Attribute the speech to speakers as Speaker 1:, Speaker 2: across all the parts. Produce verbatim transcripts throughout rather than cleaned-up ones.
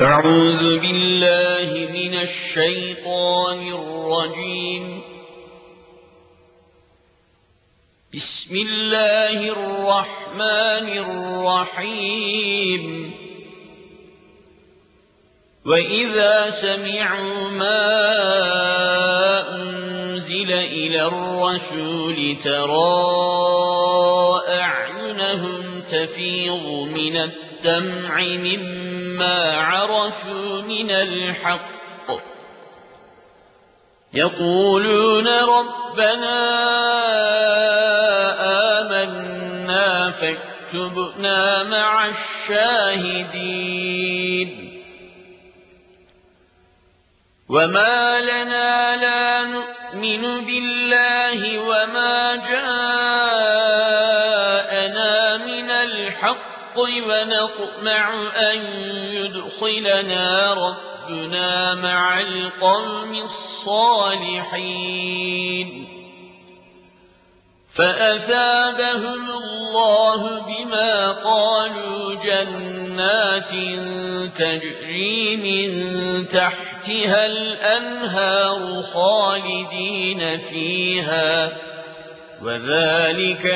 Speaker 1: أعوذ بالله من الشيطان الرجيم. بسم الله الرحمن الرحيم. وإذا سمعوا ما أنزل إلى الرسول ترى أعينهم تفيض من الدمع مما عرفوا من الحق يقولون ربنا آمنا فاكتبنا مع الشاهدين. وما لنا لا نؤمن بالله وما جاءنا من الحق ونطمع أن يدخلنا ربنا مع القوم الصالحين. فأثابهم الله بما قالوا جنات تجري من تحتها الأنهار خالدين فيها وذلك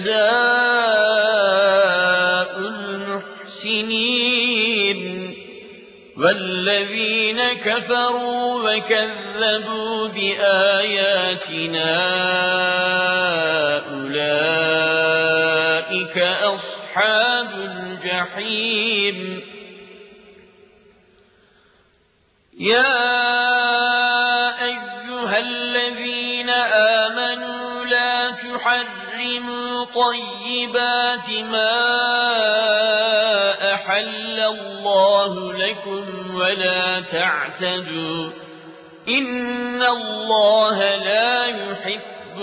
Speaker 1: جزاء المحسنين. والذين كفروا وكذبوا بآياتنا أولئك أصحاب الجحيم. يا أيها الذين آمنوا لا تحرموا طيبات ما أحل الله لكم ولا تعتدوا إن الله لا يحب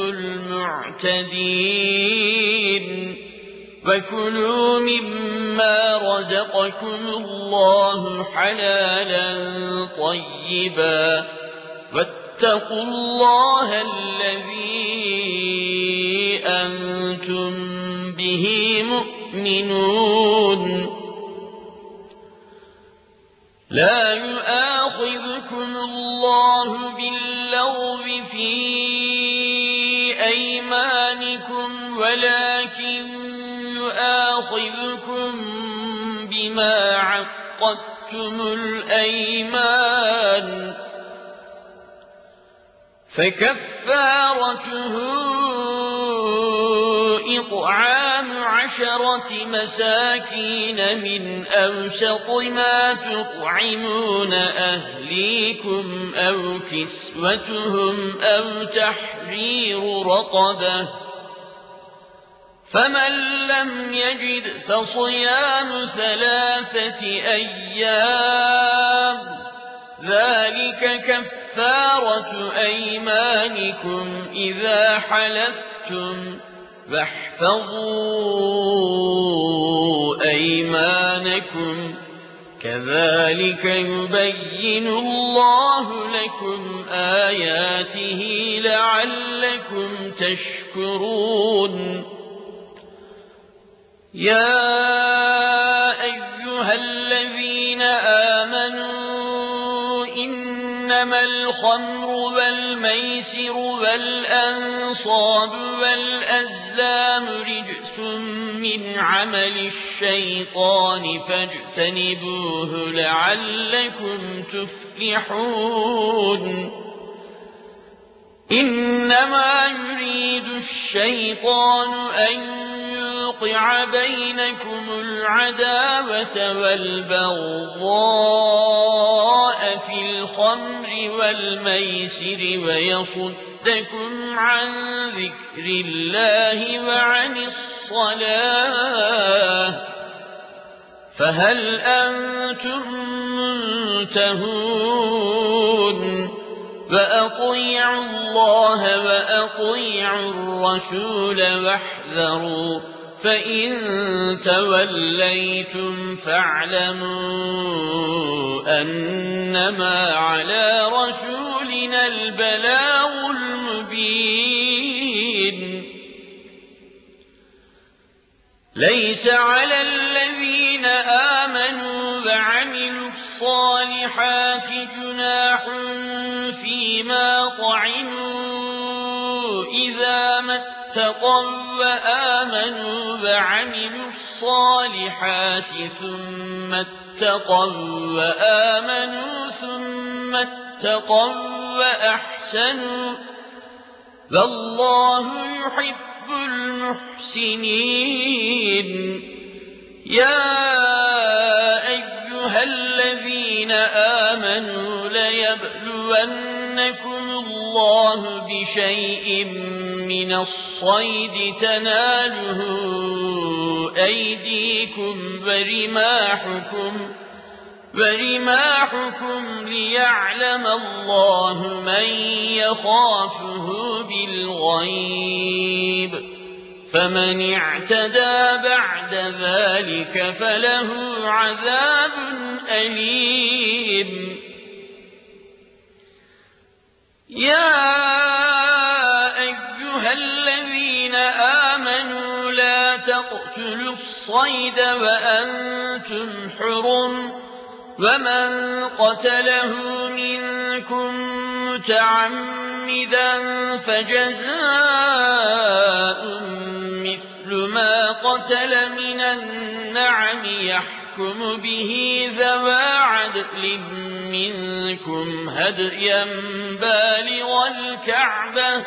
Speaker 1: المعتدين. وكلوا مما رزقكم الله حلالا طيبا واتقوا الله الذي أنتم به مؤمنون. لا يؤاخذكم الله باللغو في أيمانكم ولكن يؤاخذكم بما عقدتم الأيمان. فكفارته إطعام عشرة مساكين من أوسط ما تطعمون أهليكم أو كسوتهم أو تحرير رقبة. فمن لم يجد فصيام ثلاثة أيام ذلك كفارة أيمانكم إذا حلفتم واحفظوا أيمانكم كذلك يبين الله لكم آياته لعلكم تشكرون. يا أيها الذين آمنوا إنما الخمر والميسر والأنصاب والأزلام رجس من عمل الشيطان فاجتنبوه لعلكم تفلحون. إنما يريد الشيطان أن يوقع بينكم العداوة والبغضاء في الخمر والميسر ويصدكم عن ذكر الله وعن الصلاة فهل أنتم منتهون. وأطيعوا الله وأطيعوا الرسول واحذروا فإن توليتم فاعلموا أنما على رسولنا البلاغ المبين. ليس على الذين آمنوا وعملوا الصالحات جناح فيما طعموا إذا ما اتقوا وآمنوا وعملوا الصالحات ثم اتقوا وآمنوا ثم اتقوا وأحسنوا والله يحب المحسنين. يا أيها الذين آمنوا ليبلونكم الله بشيء من الصيد تناله أيديكم ورماحكم ورماحكم ليعلم الله من يخافه بالغيب فمن اعتدى بعد ذلك فله عذاب أليم. يا أيها الذين آمنوا لا تقتلوا الصيد وأنتم حرم ومن قتله منكم متعمدا فجزاء مثل ما قتل من النعم يحكم به ذوى عدل منكم هديا بالغ الكعبة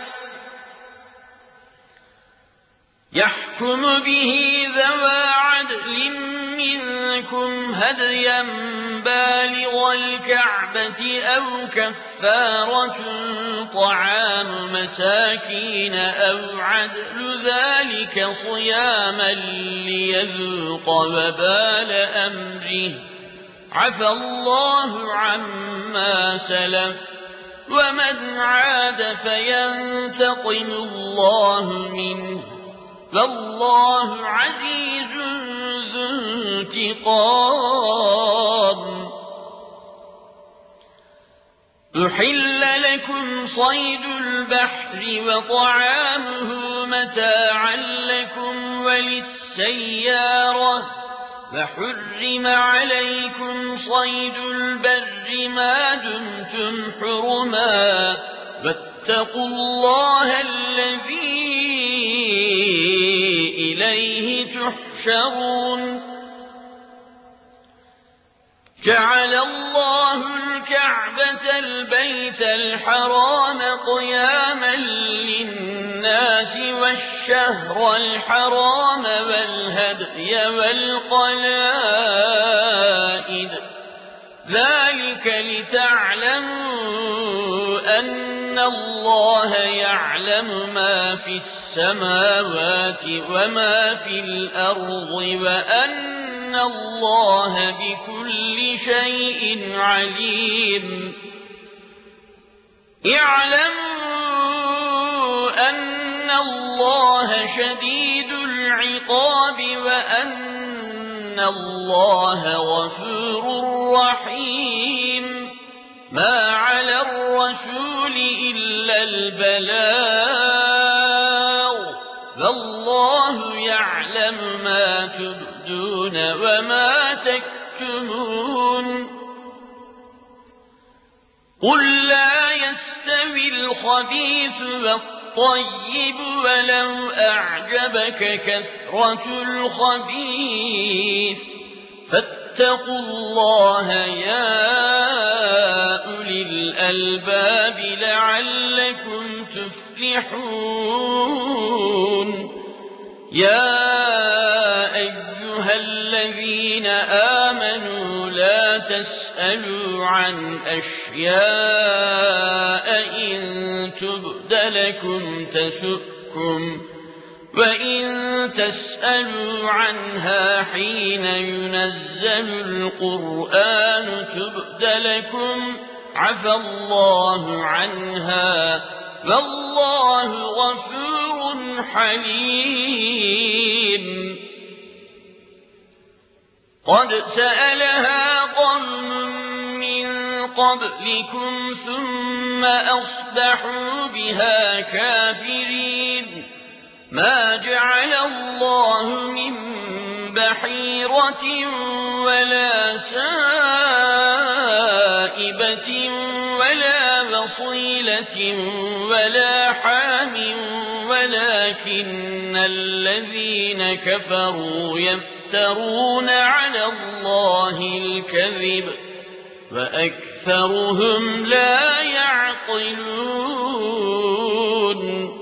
Speaker 1: يحكم به ذوى عدل منكم هديا بالغ الكعبة أو كفارة طعام مساكين أو عدل ذلك صياما ليذوق وبال أمره عفى الله عما سلف ومن عاد فينتقم الله منه والله عزيز ذو انتقام. أحل لكم صيد البحر وطعامه متاعا لكم وللسيارة وحرم عليكم صيد البر ما دمتم حرما واتقوا الله الذي إليه تحشرون. جعل الله الكعبة البيت الحرام قياما للناس والشهر الحرام والهدي والقلائد ذلك لتعلموا أن الله يعلم ما في السماوات وما في الأرض وأن الله بكل شيء عليم. اعلموا أن الله شديد العقاب وأن الله غفور رحيم. ما على الرسول إلا البلاغ والله يعلم ما تبدون وما تكتمون. قل لا يستوي الخبيث والطيب ولو أعجبك كثرة الخبيث فاتقوا الله يا أولي الألباب لعلكم تفلحون. يا أيها الذين آمنوا لا تسألوا عن أشياء إن تبد لكم تسؤكم وإن تسألوا عنها حين ينزل القرآن تبد لكم عفى الله عنها والله غفور حليم. قد سألها قوم من قبلكم ثم أصبحوا بها كافرين. ما جعل الله من بحيرة ولا سائبة ولا وصيلة ولا حام ولكن الذين كفروا يفترون على الله الكذب وأكثرهم لا يعقلون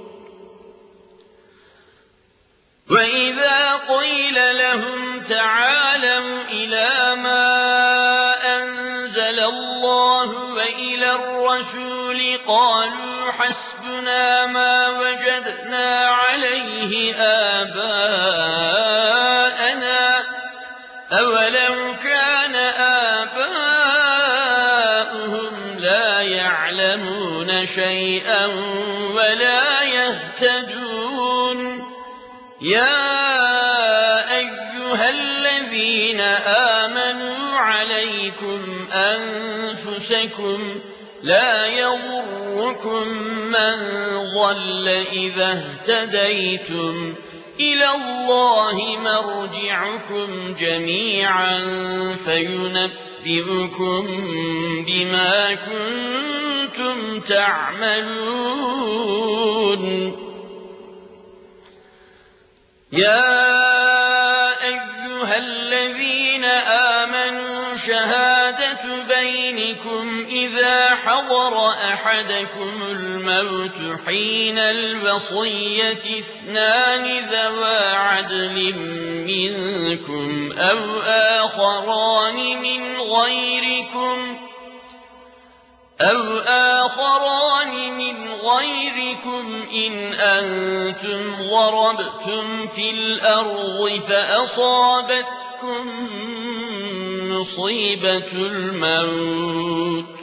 Speaker 1: وإذا قيل لهم تعالوا إلى ما أنزل الله وإلى الرسول قالوا حسبنا ما وجدنا عليه آباءنا أولو كان آباؤهم لا يعلمون شيئا ولا يهتدون يا أيها الذين آمنوا عليكم أنفسكم لا يضركم من ضل إذا اهتديتم إلى الله مرجعكم جميعا فينبئكم بما كنتم تعملون يا أيها الذين آمنوا شهادة بينكم إذا حضر أحدكم الموت حين الوصية اثنان ذوى عدل منكم أو آخران من غيركم أو آخران من غيركم إن أنتم ضربتم في الأرض فأصابتكم مصيبة الموت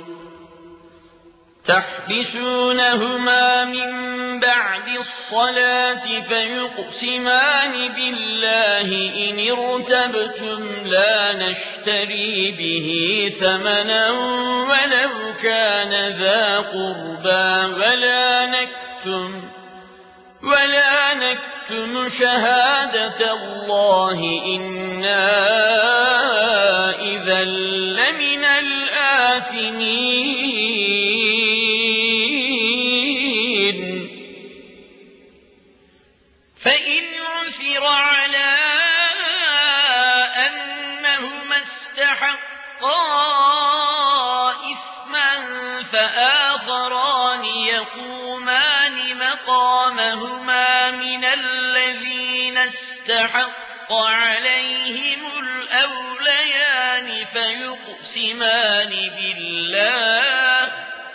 Speaker 1: تحبسونهما من بعد الصلاة فيقسمان بالله إن ارتبتم لا نشتري به ثمنا ولو كان ذا قربى ولا نكتم ولا نكتم شهادة الله إنا إذا لمن الآثمين فإن عثر على أنهما استحقا إثما فآخران يقومان مقامهما من الذين استحق عليهم الأوليان فيقسمان بالله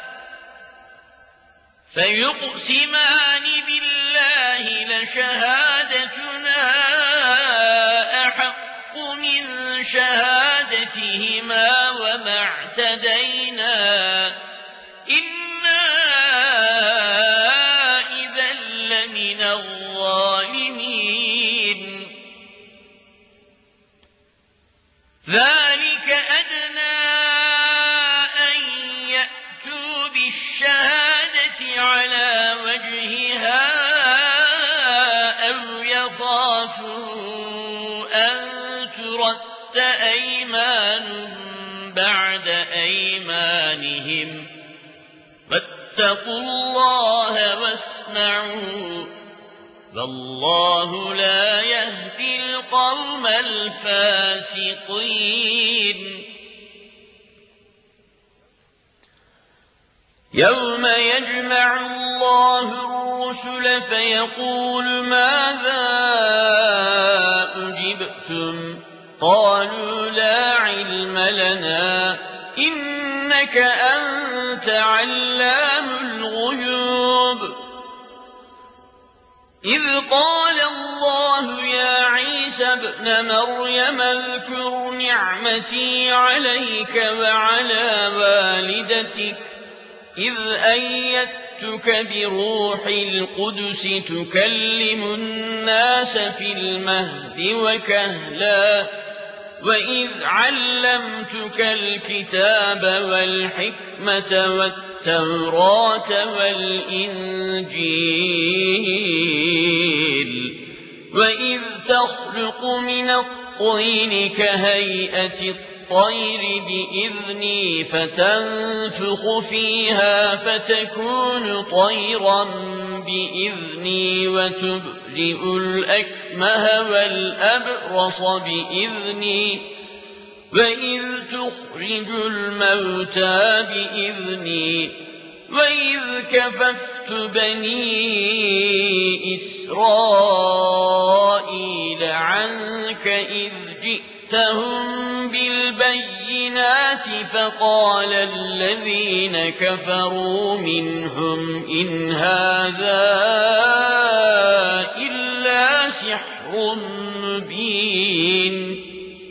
Speaker 1: فيقسمان بالله لشهادتنا أحق من شهادتهما وما اعتدينا إنا إذا لمن الظالمين ذلك أدنى أن يأتوا بالشهادة على وجهها أو يخافوا أن ترد أيمان بعد أيمانهم واتقوا الله واسمعوا والله لا يهدي القوم الفاسقين يوم يجمع الله الرسل فيقول ماذا أجبتم قالوا لا علم لنا إنك أنت علام الغيوب إذ قال الله يا عيسى ابن مريم اذكر نعمتي عليك وعلى والدتك إذ أيدتك بروح القدس تكلم الناس في المهد وكهلا وإذ علمتك الكتاب والحكمة والتوراة والإنجيل وإذ تخلق من الطين كهيئة الطير بإذني فتنفخ فيها فتكون طيرا بإذني وتبرئ الأكمه والأبرص بإذني وإذ تخرج الموتى بإذني وإذ كففت بني إسرائيل عنك إذ جئتهم بالبينات فقال الذين كفروا منهم إن هذا إلا سحر مبين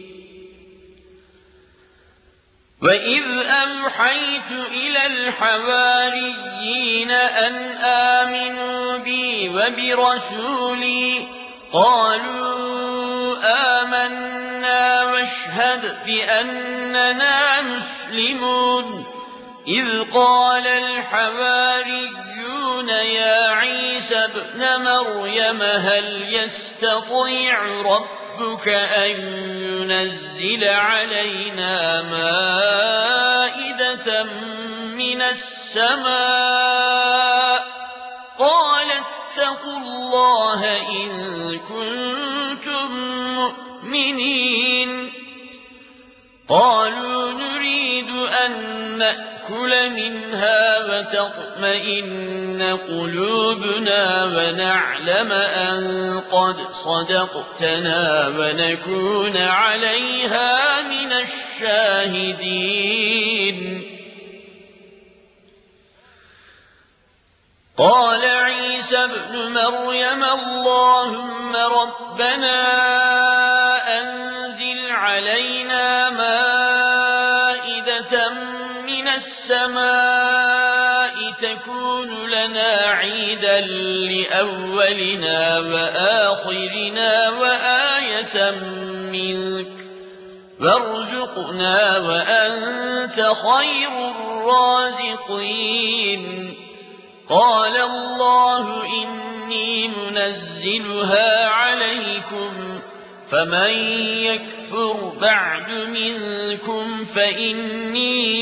Speaker 1: وإذ أوحيت إلى الحواريين أن آمنوا بي وبرسولي قالوا آمنا واشهد بأننا مسلمون إذ قال الحواريون يا عيسى ابن مريم هل يستطيع ربك أن ينزل علينا مائدة من السماء قال اتقوا الله إن كنتم مؤمنين قالوا نريد أن نأكل منها وتطمئن قلوبنا ونعلم أن قد صدقتنا ونكون عليها من الشاهدين قال عيسى ابن مريم اللهم ربنا أنزل علينا مائدة من السماء تكون لنا عيدا لأولنا وآخرنا وآية منك وارزقنا وأنت خير الرازقين قال الله إني منزلها عليكم فمن يكفر بعد منكم فإني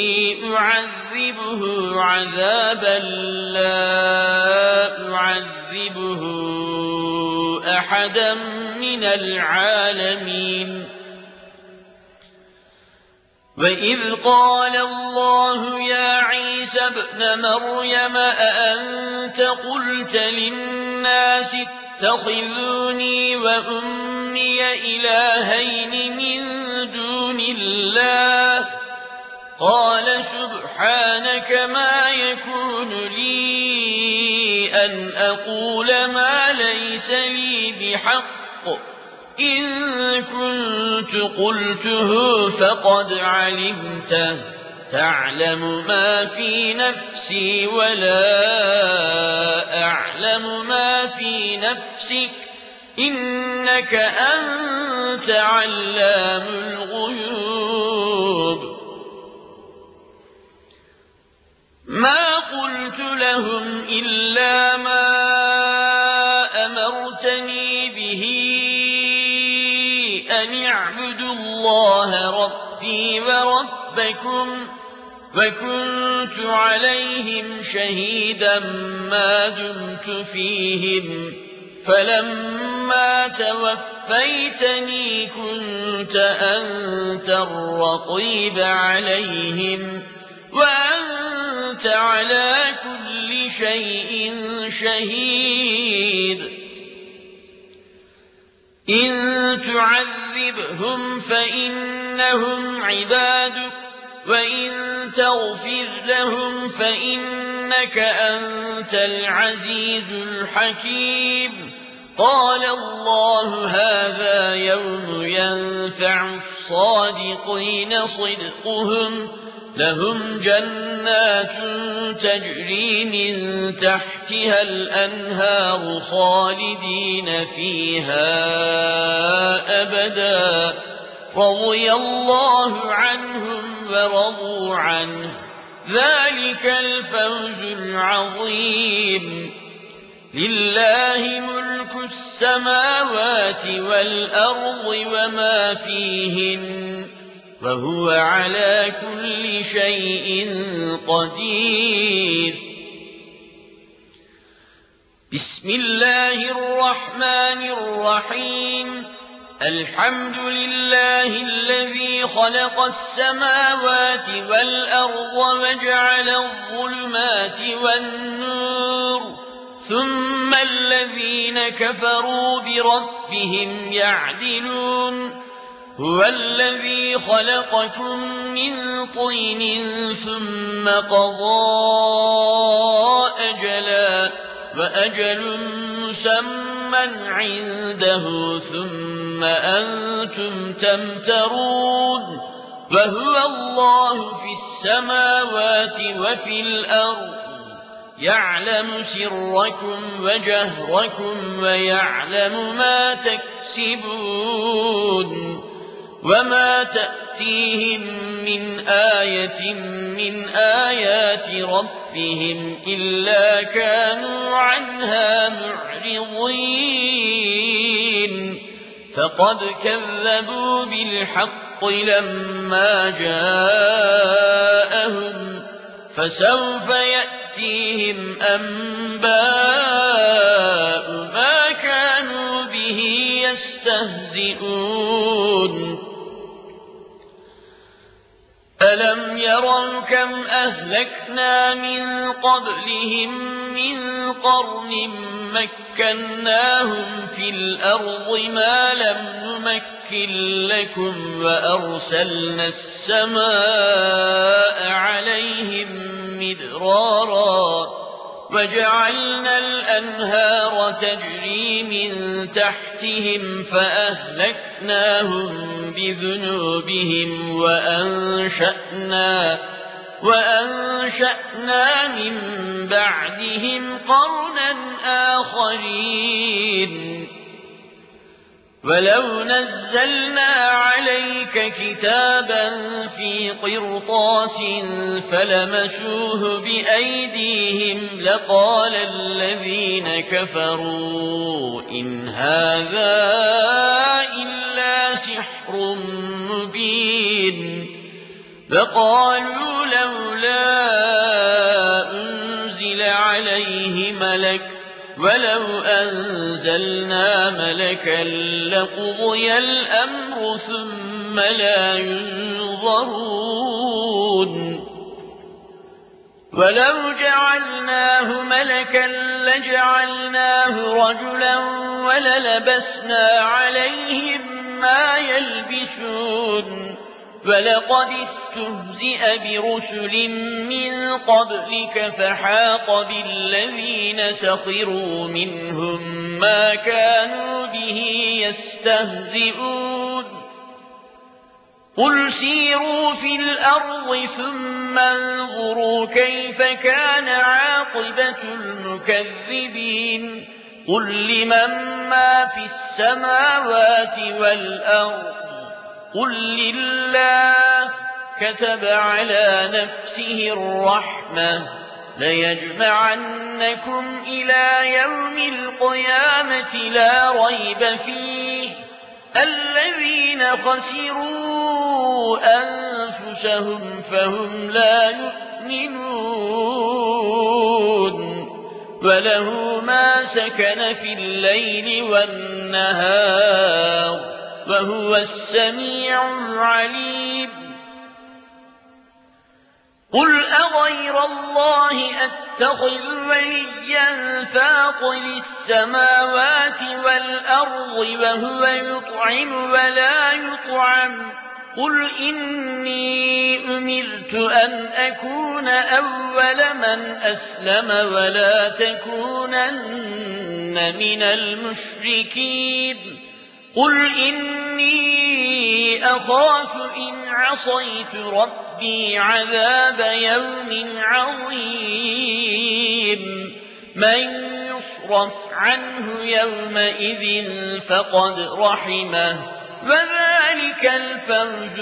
Speaker 1: أعذبه عذابا لا أعذبه أحدا من العالمين وإذ قال الله يا عيسى ابن مريم أأنت قلت للناس اتخذوني وأمي إلهين من دون الله قال سبحانك ما يكون لي أن أقول ما ليس لي بحق إن كنت قلته فقد علمته تعلم ما في نفسي ولا أعلم ما في نفسك إنك أنت علام الغيوب ما قلت لهم إلا ما أمرتني به أن اعبدوا الله ربي وربكم وكنت عليهم شهيدا ما دمت فيهم فلما توفيتني كنت أنت الرقيب عليهم وأنت على كل شيء شهيد إن تعذبهم فإنهم عبادك وإن تغفر لهم فإنك أنت العزيز الحكيم قال الله هذا يوم ينفع الصادقين صدقهم لهم جنات تجري من تحتها الأنهار خالدين فيها أبدا رضي الله عنهم ورضوا عنه ذلك الفوز العظيم لله ملك السماوات والأرض وما فيهن وهو على كل شيء قدير. بسم الله الرحمن الرحيم. الحمد لله الذي خلق السماوات والأرض وجعل الظلمات والنور ثم الذين كفروا بربهم يعدلون. هو الذي خلقكم من طين ثم قضى أجلا وأجل مسمى عنده ثم أنتم تمترون. وهو الله في السماوات وفي الأرض يعلم سركم وجهركم ويعلم ما تكسبون. وما تأتيهم من آية من آيات ربهم إلا كانوا عنها معرضين. فقد كذبوا بالحق لما جاءهم فسوف يأتيهم أنباء ما كانوا به يستهزئون. ألم يروا كم أهلكنا من قبلهم من قرن مكناهم في الأرض ما لم نمكن لكم وأرسلنا السماء عليهم مدرارا وجعلنا الأنهار تجري من تحتهم فأهلكناهم بذنوبهم وأنشأنا, وأنشأنا من بعدهم قرنا آخرين. ولو نزلنا عليك كتابا في قرطاس فلمسوه بأيديهم لقال الذين كفروا إن هذا إلا سحر مبين. فقالوا لولا أنزل عليه ملك ولو أنزلنا ملكا لقضي الأمر ثم لا ينظرون. ولو جعلناه ملكا لجعلناه رجلا وللبسنا عليهم ما يلبسون. ولقد استهزئ برسل من قبلك فحاق بالذين سخروا منهم ما كانوا به يستهزئون. قل سيروا في الأرض ثم انظروا كيف كان عاقبة المكذبين. قل لمن ما في السماوات والأرض قل لله كتب على نفسه الرحمة ليجمعنكم إلى يوم القيامة لا ريب فيه الذين خسروا أنفسهم فهم لا يؤمنون. وله ما سكن في الليل والنهار وهو السميع العليم. قل أغير الله أتخذ وليا فاطر السماوات والأرض وهو يطعم ولا يطعم. قل إني أمرت أن أكون أول من أسلم ولا تكونن من المشركين. قل إني أخاف إن عصيت ربي عذاب يوم عظيم. من يصرف عنه يومئذ فقد رحمه وذلك الفوز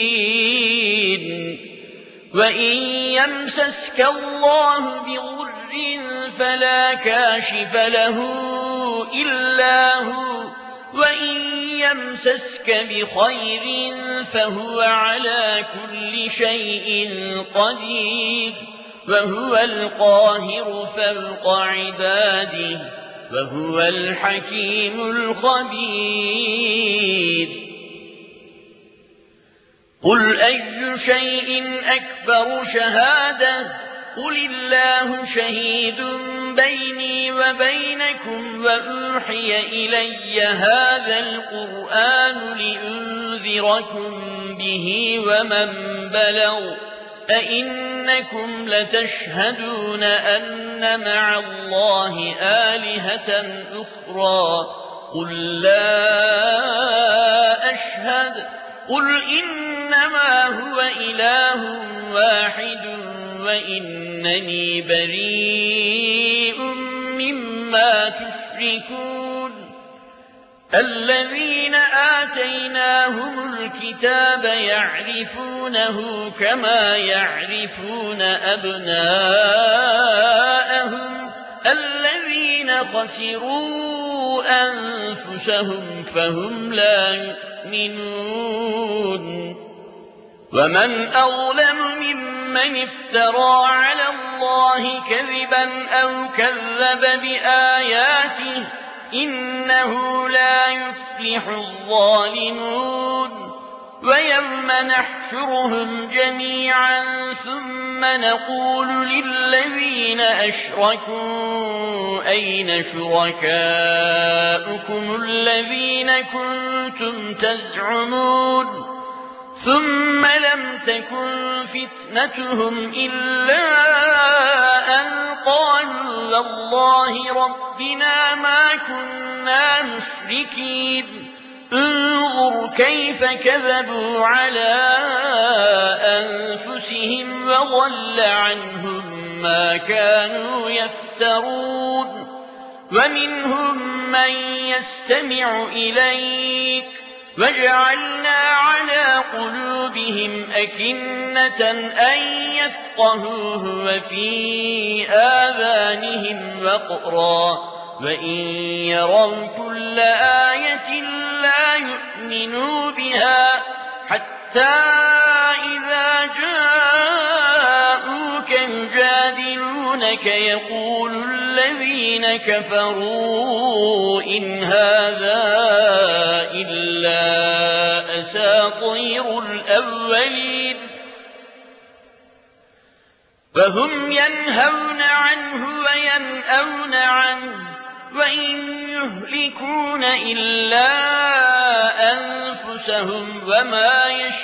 Speaker 1: المبين. وإن يمسسك الله بضر فلا كاشف له إلا هو وإن يمسسك بخير فهو على كل شيء قدير وهو القاهر فوق عباده وهو الحكيم الخبير قل أي شيء أكبر شهادة قل الله شهيد بيني وبينكم وأوحي إلي هذا القرآن لأنذركم به ومن بلغ أئنكم لتشهدون أن مع الله آلهة أخرى قل لا أشهد قل إنما هو إله واحد وإنني بريء مما تشركون الذين آتيناهم الكتاب يعرفونه كما يعرفون أبناءهم الذين خسروا أنفسهم فهم لا يؤمنون ومن أظلم ممن افترى على الله كذبا أو كذب بآياته إنه لا يفلح الظالمون ويوم نحشرهم جميعا ثم نقول للذين أشركوا أين شركاؤكم الذين كنتم تزعمون ثم لم تكن فتنتهم إلا أن قالوا والله ربنا ما كنا مشركين انظر كيف كذبوا على أنفسهم وضل عنهم ما كانوا يفترون ومنهم من يستمع إليك وجعلنا على قلوبهم أكنة أن يفقهوه وفي آذانهم وقرا وإن يروا كل آية لا يؤمنوا بها حتى إذا جاءوك يجادلونك يقول الذين كفروا إن هذا إلا أساطير الأولين فهم ينهون عنه وينأون عنه وإن يهلكون إلا أنفسهم وما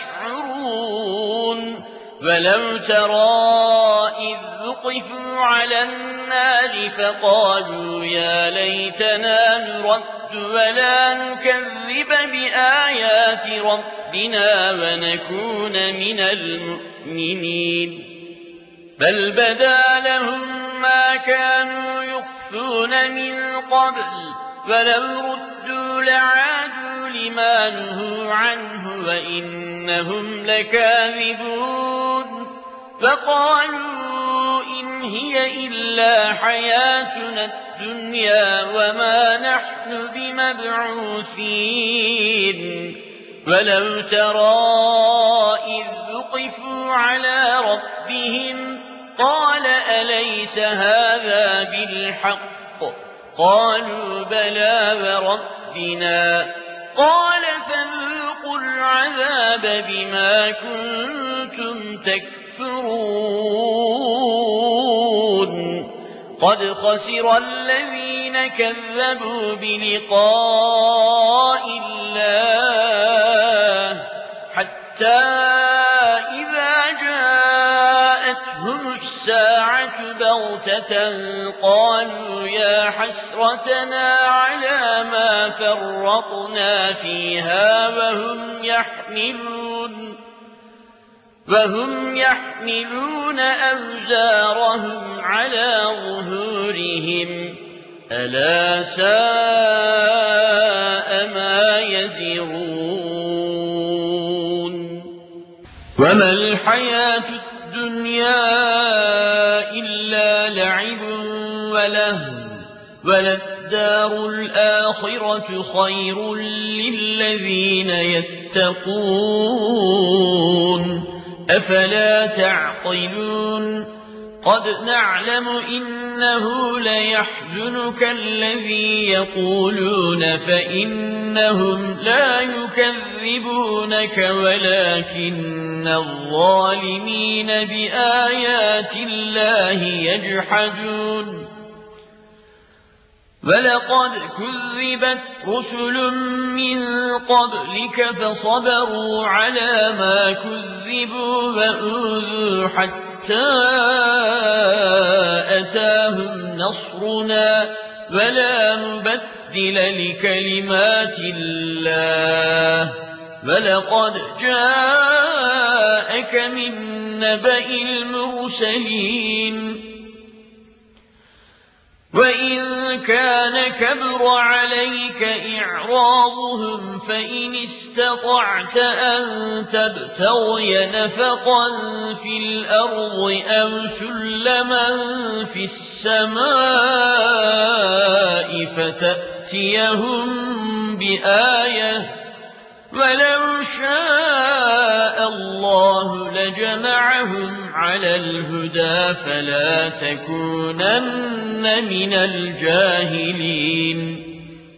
Speaker 1: يشعرون ولو ترى إذ وقفوا على النار فقالوا يا ليتنا نرد ولا نكذب بآيات ربنا ونكون من المؤمنين بل بدا لهم ما كانوا يخفون من قبل ولو ردوا لعادوا لما نهوا عنه وإنهم لكاذبون فقالوا إن هي إلا حياتنا الدنيا وما نحن بمبعوثين ولو ترى إذ وقفوا على ربهم قال أليس هذا بالحق قالوا بلى وربنا قال فذوقوا العذاب بما كنتم تكفرون قد خسر الذين كذبوا بلقاء الله حتى إذا جاءتهم الساعة بغتة قالوا يا حسرتنا على ما فرطنا فيها وهم يحملون وهم يحملون أوزارهم على ظهورهم ألا ساء ما يزرون وما الحياة الدنيا إلا لعب ولهو وللدار الآخرة خير للذين يتقون أفلا تعقلون قد نعلم إنه ليحزنك الذي يقولون فإنهم لا يكذبونك ولكن الظالمين بآيات الله يجحدون ولقد كذبت رسل من قبلك فصبروا على ما كذبوا وأوذوا حتى أتاهم نصرنا ولا مبدل لكلمات الله ولقد جاءك من نبأ المرسلين وإن كان كبر عليك إعراضهم فإن استطعت أن تبتغي نفقا في الأرض أو سلما في السماء فتأتيهم بآية ولو شاء الله لجمعهم على الهدى فلا تكونن من الجاهلين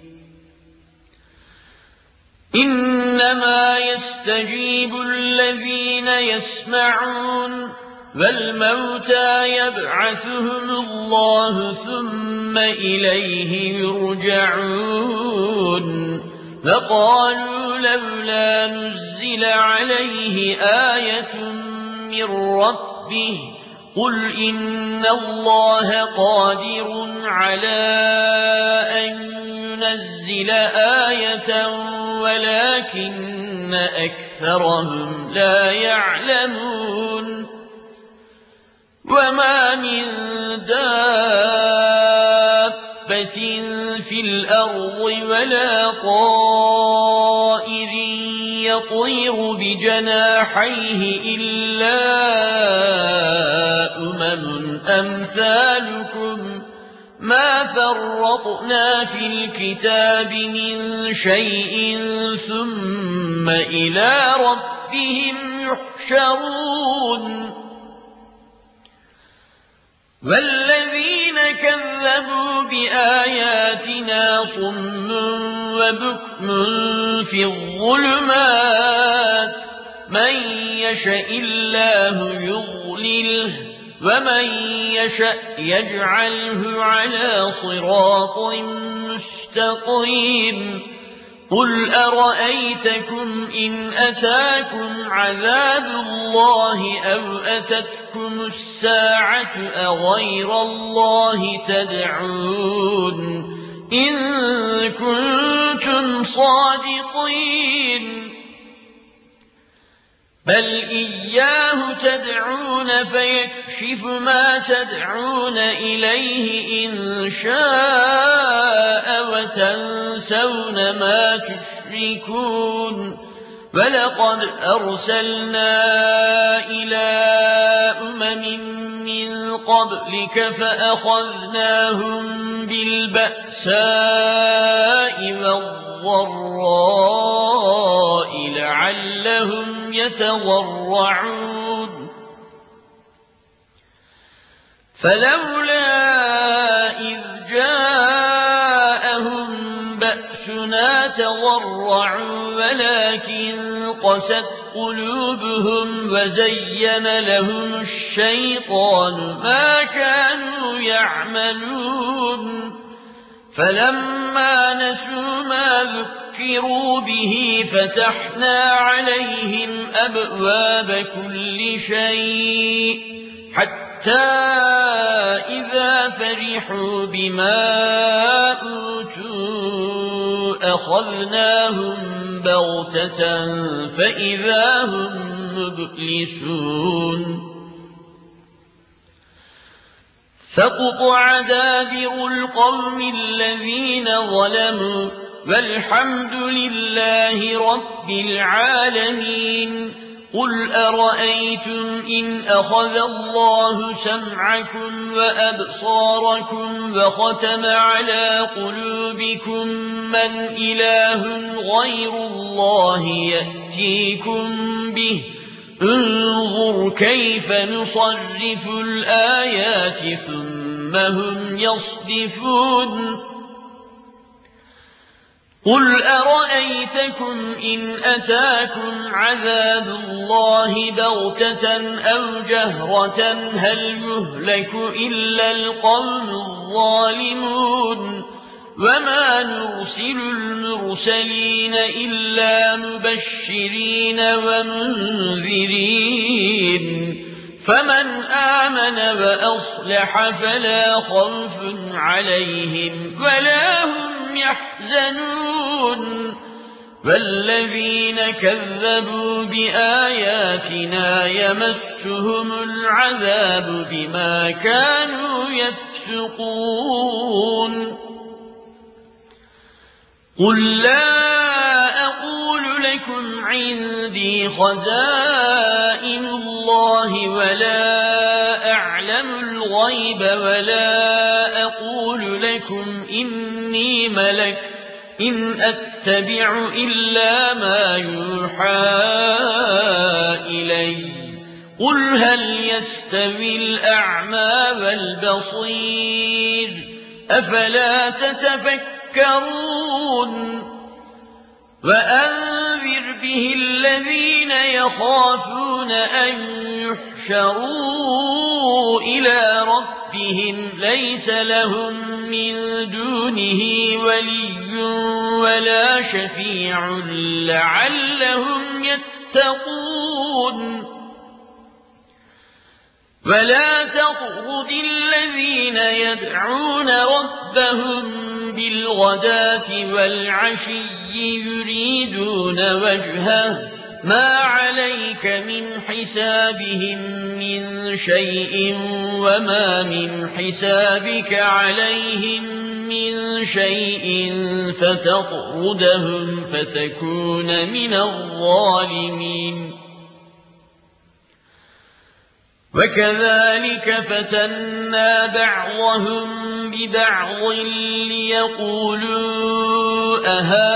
Speaker 1: إنما يستجيب الذين يسمعون والموتى يبعثهم الله ثم إليه يرجعون فقالوا لولا نزل عليه آية من ربه قل إن الله قادر على أن ينزل آية ولكن أكثرهم لا يعلمون وما من دابة في الأرض ولا طائر يطير بجناحيه إلا أمم أمثالكم ما فرطنا في الكتاب من شيء ثم إلى ربهم يحشرون والذين كذبوا بآياتنا صم وبكم في الظلمات من يشاء الله يضلله ومن يشاء يجعله على صراط مستقيم قل أرأيتكم إن أتاكم عذاب الله أو أتتكم الساعة أغير الله تدعون إن كنتم صادقين بل إياه تدعون فيكشف ما تدعون إليه إن شاء وتنسون ما تشركون ولقد أرسلنا إلى أمم من قبلك فأخذناهم بالبأساء والضراء لعلهم يتضرعون فلولا إذ جاءهم بأسنا تضرعوا ولكن قست قلوبهم وزين لهم الشيطان ما كانوا يعملون فلما نسوا ما ذكروا به فتحنا عليهم أبواب كل شيء حتى إذا فرحوا بما أوتوا أخذناهم بغتة فإذا هم مبلسون فقطع دابر القوم الذين ظلموا والحمد لله رب العالمين قل أرأيتم إن أخذ الله سمعكم وأبصاركم وختم على قلوبكم من إله غير الله يأتيكم به انظر كيف نصرف الآيات ثم هم يصدفون قل أرأيتكم إن أتاكم عذاب الله بغتة أو جهرة هل يهلك إلا القوم الظالمون وما نرسل المرسلين إلا مبشرين ومنذرين فمن آمن وأصلح فلا خوف عليهم ولا هم يحزنون والذين كذبوا بآياتنا يمسهم العذاب بما كانوا يفسقون قل لا أقول لكم عندي خزائن الله ولا أعلم الغيب ولا أقول لكم إني ملك إن أتبع إلا ما يوحى إلي قل هل يستوي الأعمى والبصير أفلا تتفكرون وأنذر به الذين يخافون أن يحشروا إلى ربهم ليس لهم من دونه ولي ولا شفيع لعلهم يتقون ولا تطرد الذين يدعون ربهم بالغداة والعشي يريدون وجهه ما عليك من حسابهم من شيء وما من حسابك عليهم من شيء فتطردهم فتكون من الظالمين وكذلك فتنا بعضهم ببعض ليقولوا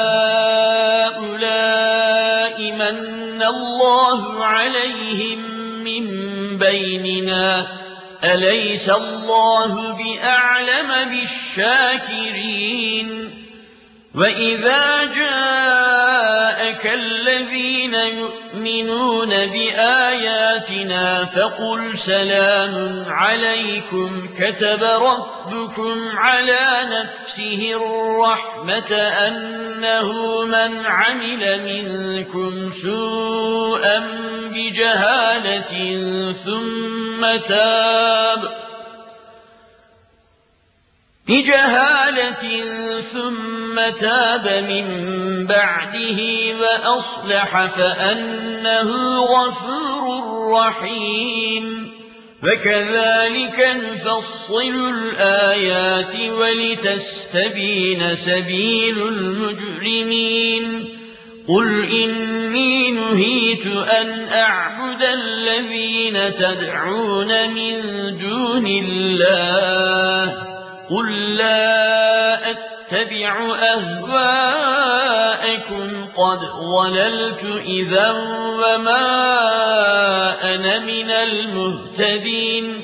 Speaker 1: أهؤلاء من الله عليهم من بيننا أليس الله بأعلم بالشاكرين وإذا جاءك الذين يؤمنون بآياتنا فقل سلام عليكم كتب ربكم على نفسه الرحمة أنه من عمل منكم سوءا بجهالة ثم تاب بجهالة ثم تاب من بعده وأصلح فأنه غفور رحيم وكذلك نفصل الآيات ولتستبين سبيل المجرمين قل إني نهيت أن أعبد الذين تدعون من دون الله قل لا أتبع أهواءكم قد ضللت إذا وما أنا من المهتدين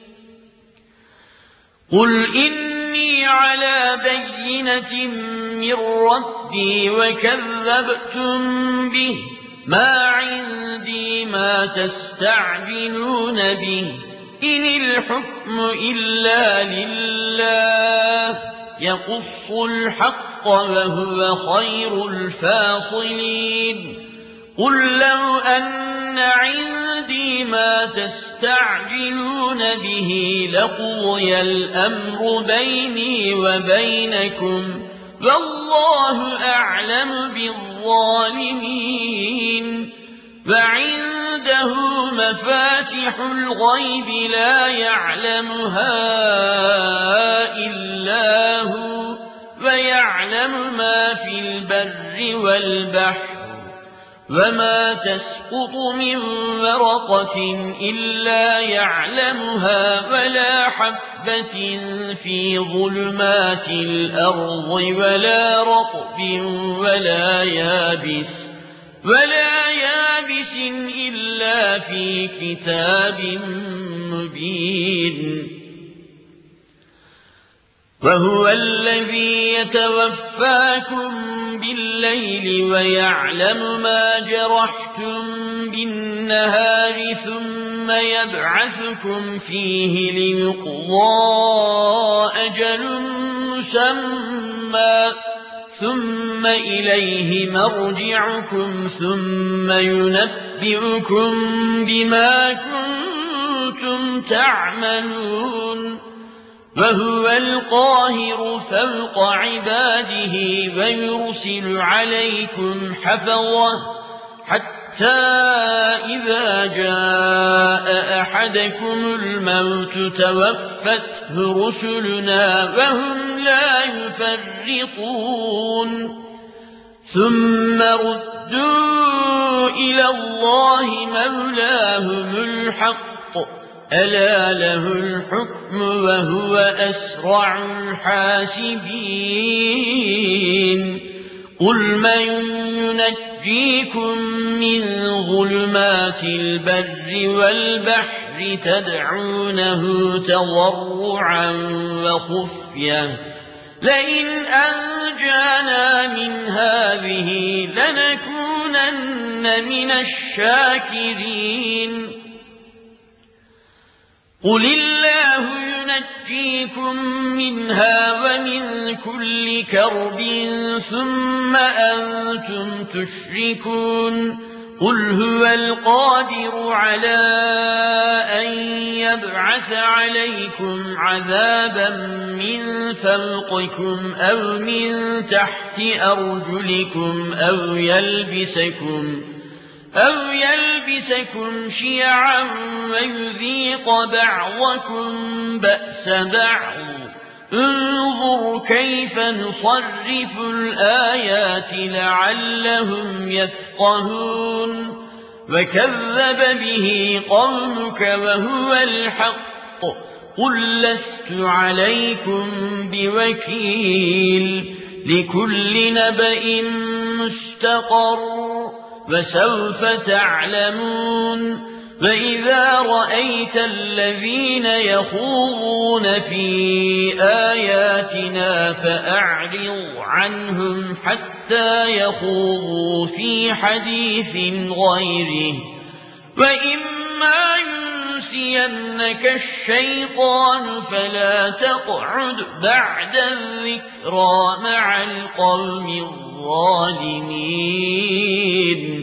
Speaker 1: قل إني على بينة من ربي وكذبتم به ما عندي ما تستعجلون به إن الحكم إلا لله يقص الحق وهو خير الفاصلين قل لو أن عندي ما تستعجلون به لقضي الأمر بيني وبينكم والله أعلم بالظالمين وعنده مفاتح الغيب لا يعلمها إلا هو ويعلم ما في البر والبحر وما تسقط من ورقة إلا يعلمها ولا حبة في ظلمات الأرض ولا رطب ولا يابس ولا يابس إلا في كتاب مبين وهو الذي يتوفاكم بالليل ويعلم ما جرحتم بالنهار ثم يبعثكم فيه ليقضى أجل مسمى ثم إليه مرجعكم ثم ينبئكم بما كنتم تعملون وهو القاهر فوق عباده ويرسل عليكم حفظة حتى إذا جاء أحدكم الموت توفته رسلنا وهم لا يفرطون ثم ردوا إلى الله مولاهم الحق ألا له الحكم وهو أسرع الحاسبين قل من ينجيكم من ظلمات البر والبحر تدعونه تضرعا وخفية لئن أنجانا من هذه لنكونن من الشاكرين قل الله ينجيكم منها ومن كل كرب ثم أنتم تشركون قل هو القادر على أن يبعث عليكم عذابا من فوقكم أو من تحت أرجلكم أو يلبسكم أو يلبسكم شيعا ويذيق بعضكم بأس بعض انظر كيف نصرف الآيات لعلهم يفقهون وكذب به قومك وهو الحق قل لست عليكم بوكيل لكل نبأ مستقر وسوف تعلمون وإذا رأيت الذين يخوضون في آياتنا فأعرض عنهم حتى يخوضوا في حديث غيره وإما ينسينك الشيطان فلا تقعد بعد الذكرى مع القوم الظالمين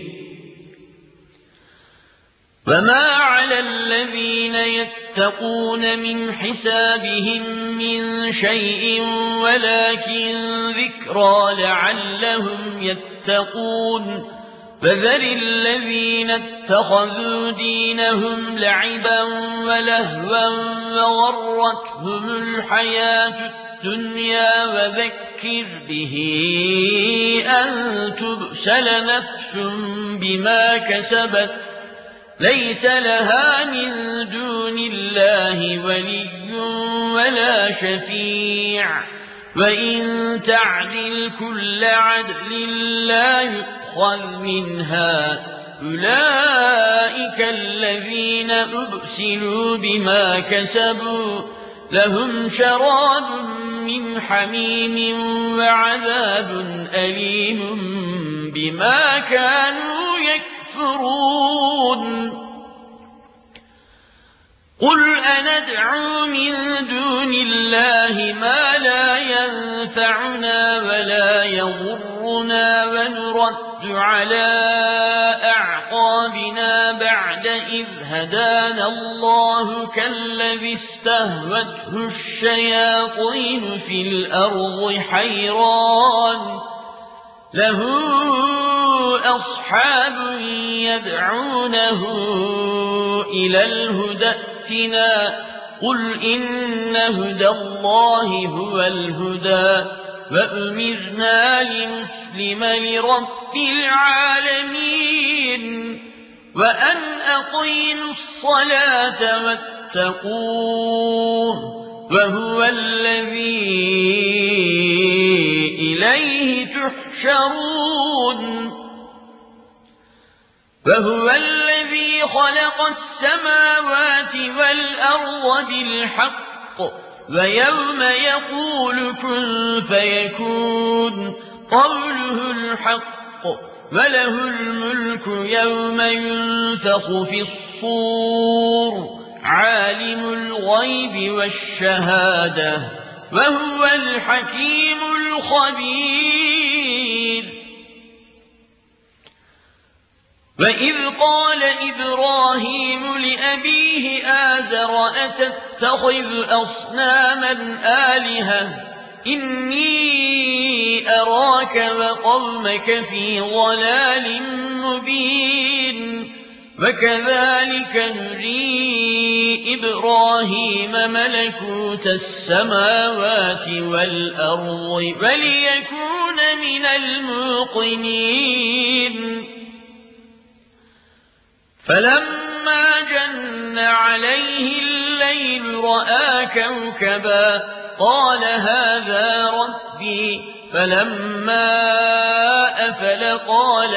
Speaker 1: وما على الذين يتقون من حسابهم من شيء ولكن ذكرى لعلهم يتقون فذر الذين اتخذوا دينهم لعبا ولهوا وغرتهم الحياة الدنيا وذكر به أن تبسل نفس بما كسبت ليس لها من دون الله ولي ولا شفيع وإن تعدل كل عدل لا يؤخذ منها أولئك الذين أبسلوا بما كسبوا لهم شراب من حميم وعذاب أليم بما كانوا يكفرون قل أندعو من دون الله ما لا ينفعنا ولا يضرنا ونرد على أعقابنا بعد إذ هدانا الله كالذي استهوته الشياطين في الأرض حيران له أصحاب يدعونه إلى الهدى ائتنا قل إن هدى الله هو الهدى وأمرنا لنسلم لرب العالمين وأن أقيموا الصلاة واتقوه وهو الذي إليه تحشرون وهو الذي خلق السماوات والأرض بالحق ويوم يقول كن فيكون قوله الحق وله الملك يوم ينفخ في الصور عالم الغيب والشهادة وهو الحكيم الخبير وإذ قال إبراهيم لأبيه آزر أتتخذ أصناما آلهة إني أراك وقومك في ضلال مبين وكذلك نري إبراهيم ملكوت السماوات والأرض وليكون من الموقنين فلما جن عليه الليل رأى كوكبا قال هذا ربي فلما أفل قال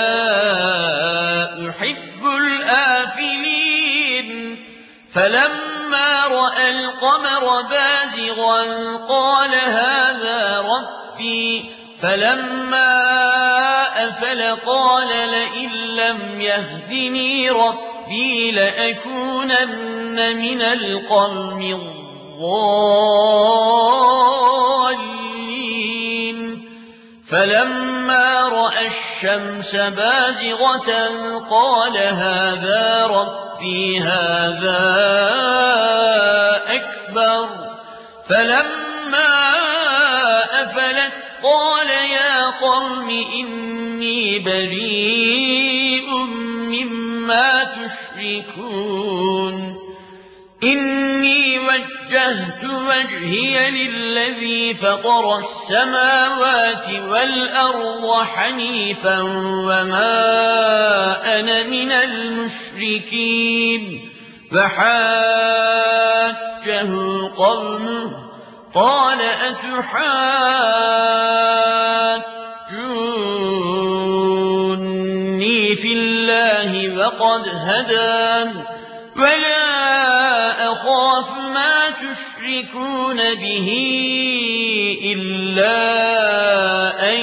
Speaker 1: لا أحب الآفلين فلما رأى القمر بازغا قال هذا ربي فلما أفل قال لئن لم يهدني ربي لأكونن من القوم الضالين فلما رأى الشمس بازغة قال هذا ربي هذا أكبر فلما أفلت قال يا قوم إني بريء مما تشركون إني وجهت وجهي للذي فطر السماوات والأرض حنيفا وما أنا من المشركين فحاجه قومه قال أتحاجوني في الله وقد هدان ولا أخاف ما تشركون به إلا أن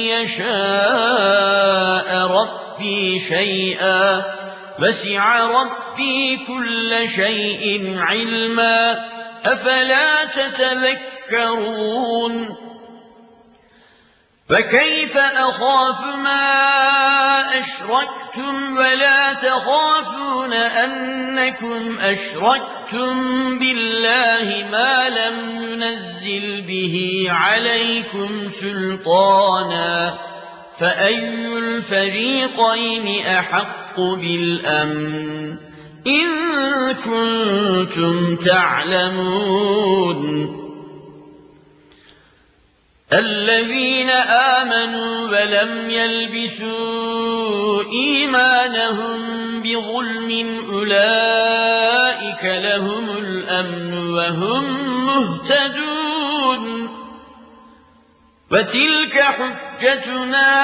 Speaker 1: يشاء ربي شيئا وسع ربي كل شيء علما أفلا تتذكرون فكيف أخاف ما أشركتم ولا تخافون أنكم أشركتم بالله ما لم ينزل به عليكم سلطانا فأي الفريقين أحق بالأمن إن كنتم تعلمون الذين آمنوا ولم يلبسوا إيمانهم بظلم أولئك لهم الأمن وهم مهتدون وتلك حجتنا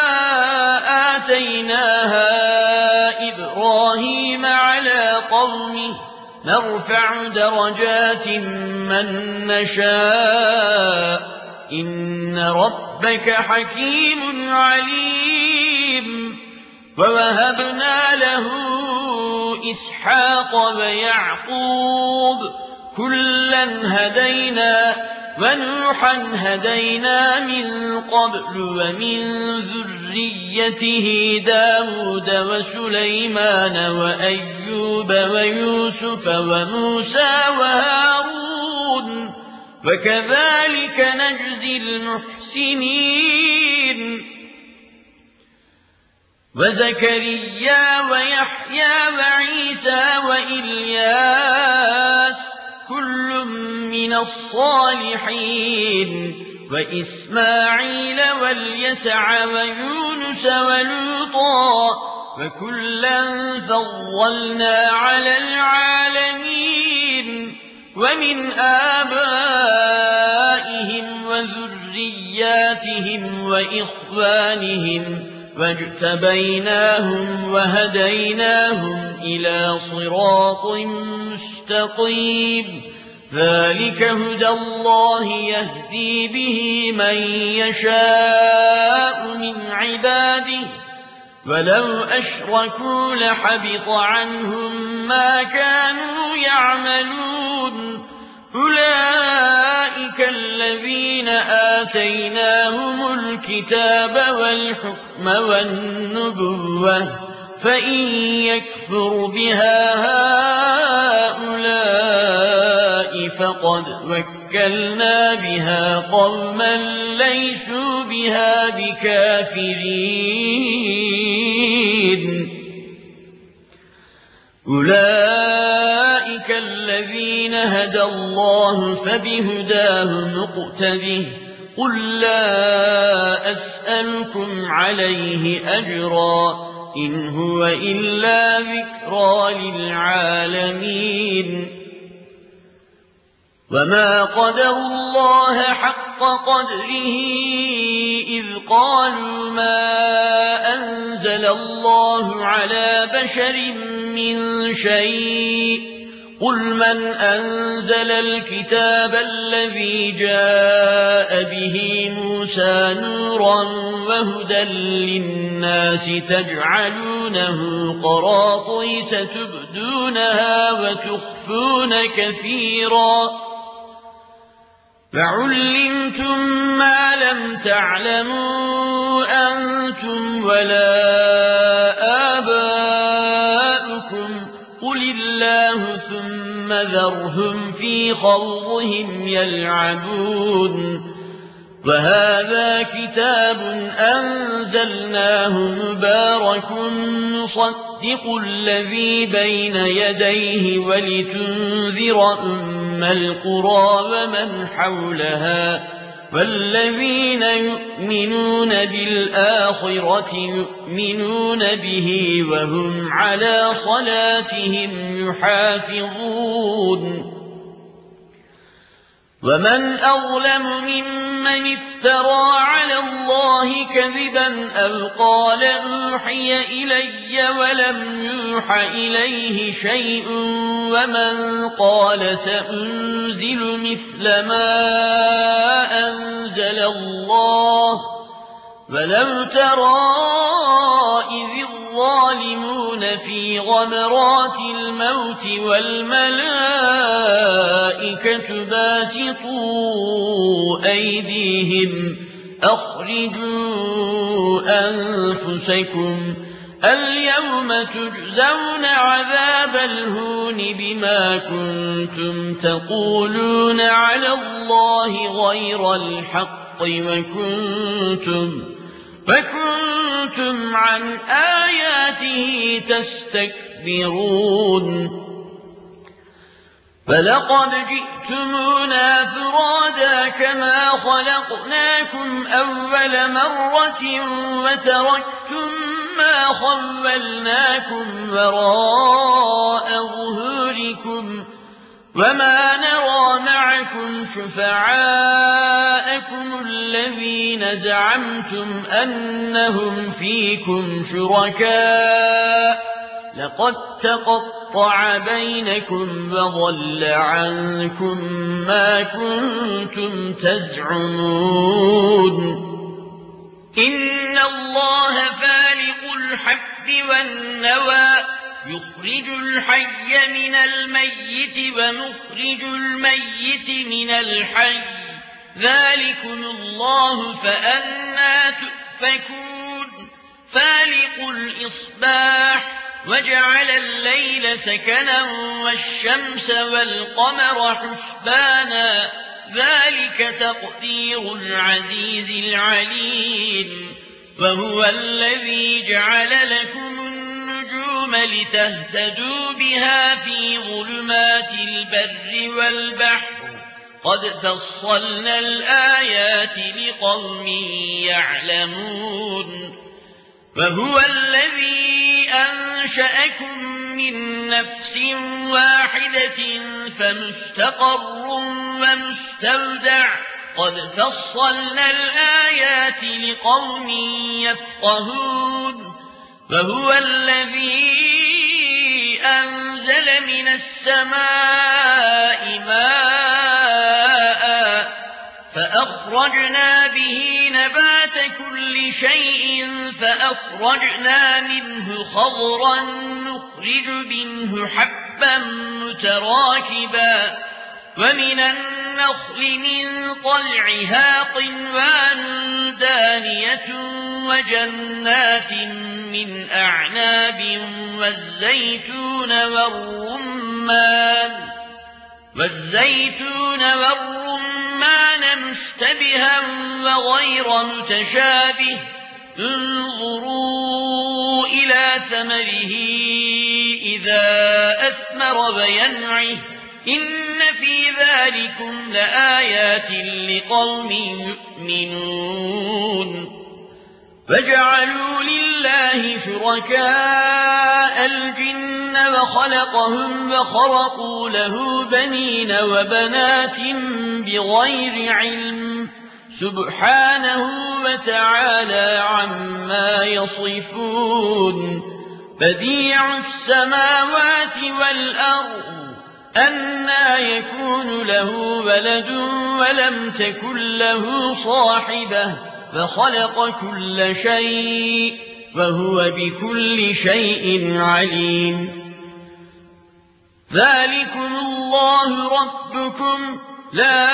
Speaker 1: آتيناها إبراهيم على قومه نرفع درجات من نشاء إن ربك حكيم عليم ووهبنا له إسحاق ويعقوب كلا هدينا ونوحا هدينا من قبل ومن ذريته داود وسليمان وأيوب ويوسف وموسى وهارون وكذلك نجزي المحسنين وزكريا ويحيى وعيسى وإلياس كل من الصالحين وإسماعيل واليسع ويونس ولوطا وكلا فضلنا على العالمين ومن آبائهم وذرياتهم وإخوانهم واجتبيناهم وهديناهم إلى صراط مستقيم ذلك هدى الله يهدي به من يشاء من عباده ولو أشركوا لحبط عنهم ما كانوا يعملون أولئك الذين آتيناهم الكتاب والحكم والنبوة فإن يكفر بها هؤلاء فقد وكلنا بها قوما ليسوا بها بكافرين أولئك الذين هدى الله فبهداه مقتده قل لا أسألكم عليه أجرا إن هو إلا ذكرى للعالمين وما قدروا الله حق قدره إذ قالوا ما أنزل الله على بشر من شيء قل من أنزل الكتاب الذي جاء به موسى نورا وهدى للناس تجعلونه قراطيس تبدونها وتخفون كثيرا فعلمتم ما لم تعلموا أنتم ولا آباؤكم قل الله ثم ذرهم في خوضهم يلعبون وهذا كتاب أنزلناه مبارك مصدق الذي بين يديه ولتنذر أم القرى ومن حولها والذين يؤمنون بالآخرة يؤمنون به وهم على صلاتهم يحافظون ومن أظلم ممن افترى على الله كذبا أو قال أوحي إلي ولم يوح إليه شيء ومن قال سأنزل مثل ما أنزل الله ولو ترى إذ الظالمون في غمرات الموت والملائكة باسطوا أيديهم أخرجوا أنفسكم اليوم تجزون عذاب الهون بما كنتم تقولون على الله غير الحق وكنتم وكنتم عن آياته تستكبرون فلقد جئتمونا فرادا كما خلقناكم أول مرة وتركتم ما خولناكم وراء ظهوركم وما نرى معكم شفعاءكم الذين زعمتم أنهم فيكم شركاء لقد تقطع بينكم وضل عنكم ما كنتم تزعمون إن الله فالق الحب والنوى يخرج الحي من الميت ومخرج الميت من الحي ذلكم الله فأنى تؤفكون فالق الإصباح وجعل الليل سكنا والشمس والقمر حسبانا ذلك تقدير العزيز العليم وهو الذي جعل لكم النجوم لتهتدوا بها في ظلمات البر والبحر قد فصلنا الآيات لقوم يعلمون وهو الذي أنشأكم من نفس واحدة فمستقر ومستودع قد فصلنا الآيات لقوم يفقهون وهو الذي أنزل من السماء ماء فأخرجنا به نبات كل شيء فأخرجنا منه خضرا نخرج منه حبا متراكبا ومن النخل من طلعها قنوان دانية وجنات من أعناب والزيتون والرمان والزيتون والرمان مشتبها وغير متشابه انظروا إلى ثمره إذا أثمر وينعه إن في ذلكم لآيات لقوم يؤمنون فجعلوا لله شركاء الجن وخلقهم وخرقوا له بنين وبنات بغير علم سبحانه وتعالى عما يصفون بديع السماوات والأرض أنى يكون له ولد ولم تكن له صاحبة فخلق كل شيء وهو بكل شيء عليم ذلكم الله ربكم لا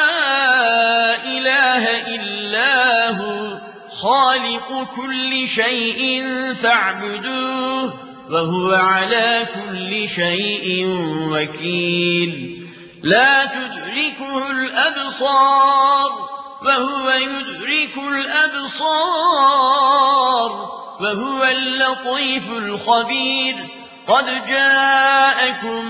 Speaker 1: إله إلا هو خالق كل شيء فاعبدوه وهو على كل شيء وكيل لا تدركه الأبصار وهو يدرك الأبصار وهو اللطيف الخبير قد جاءكم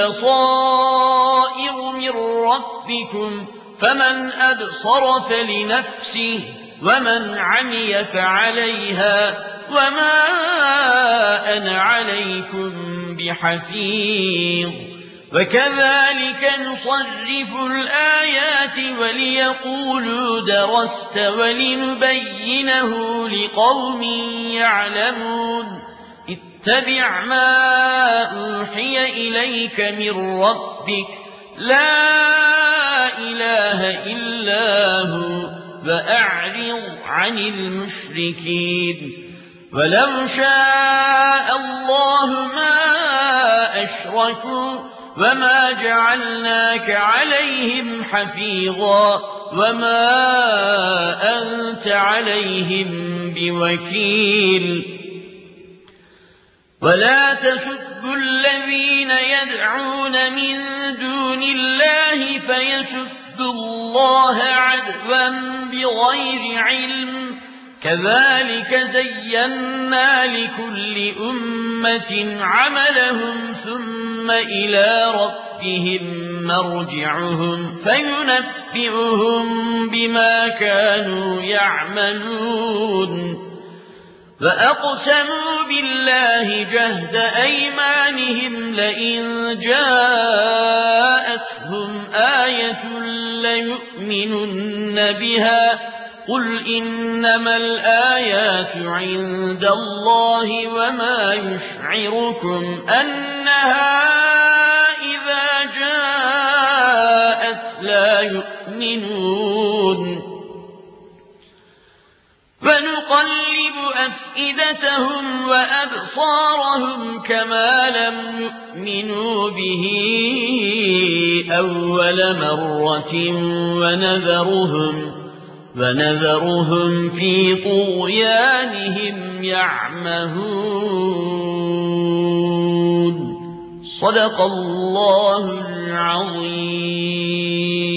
Speaker 1: بصائر من ربكم فمن أبصر فلنفسه ومن عمي فعليها وما أنا عليكم بحفيظ وكذلك نصرف الآيات وليقولوا درست ولنبينه لقوم يعلمون اتبع ما أوحي إليك من ربك لا إله إلا هو وأعرض عن المشركين ولو شاء الله ما أشركوا وما جعلناك عليهم حفيظا وما أنت عليهم بوكيل ولا تسبوا الذين يدعون من دون الله فيسبوا الله عدوا بغير علم كذلك زينا لكل أمة عملهم ثم إلى ربهم مرجعهم فينبئهم بما كانوا يعملون فأقسموا بالله جهد أيمانهم لئن جاءتهم آية ليؤمنن بها قل إنما الآيات عند الله وما يشعركم أنها إذا جاءت لا يؤمنون فنقلب أفئدتهم وأبصارهم كما لم يؤمنوا به أول مرة ونذرهم ونذرهم في طغيانهم يعمهون صدق الله العظيم.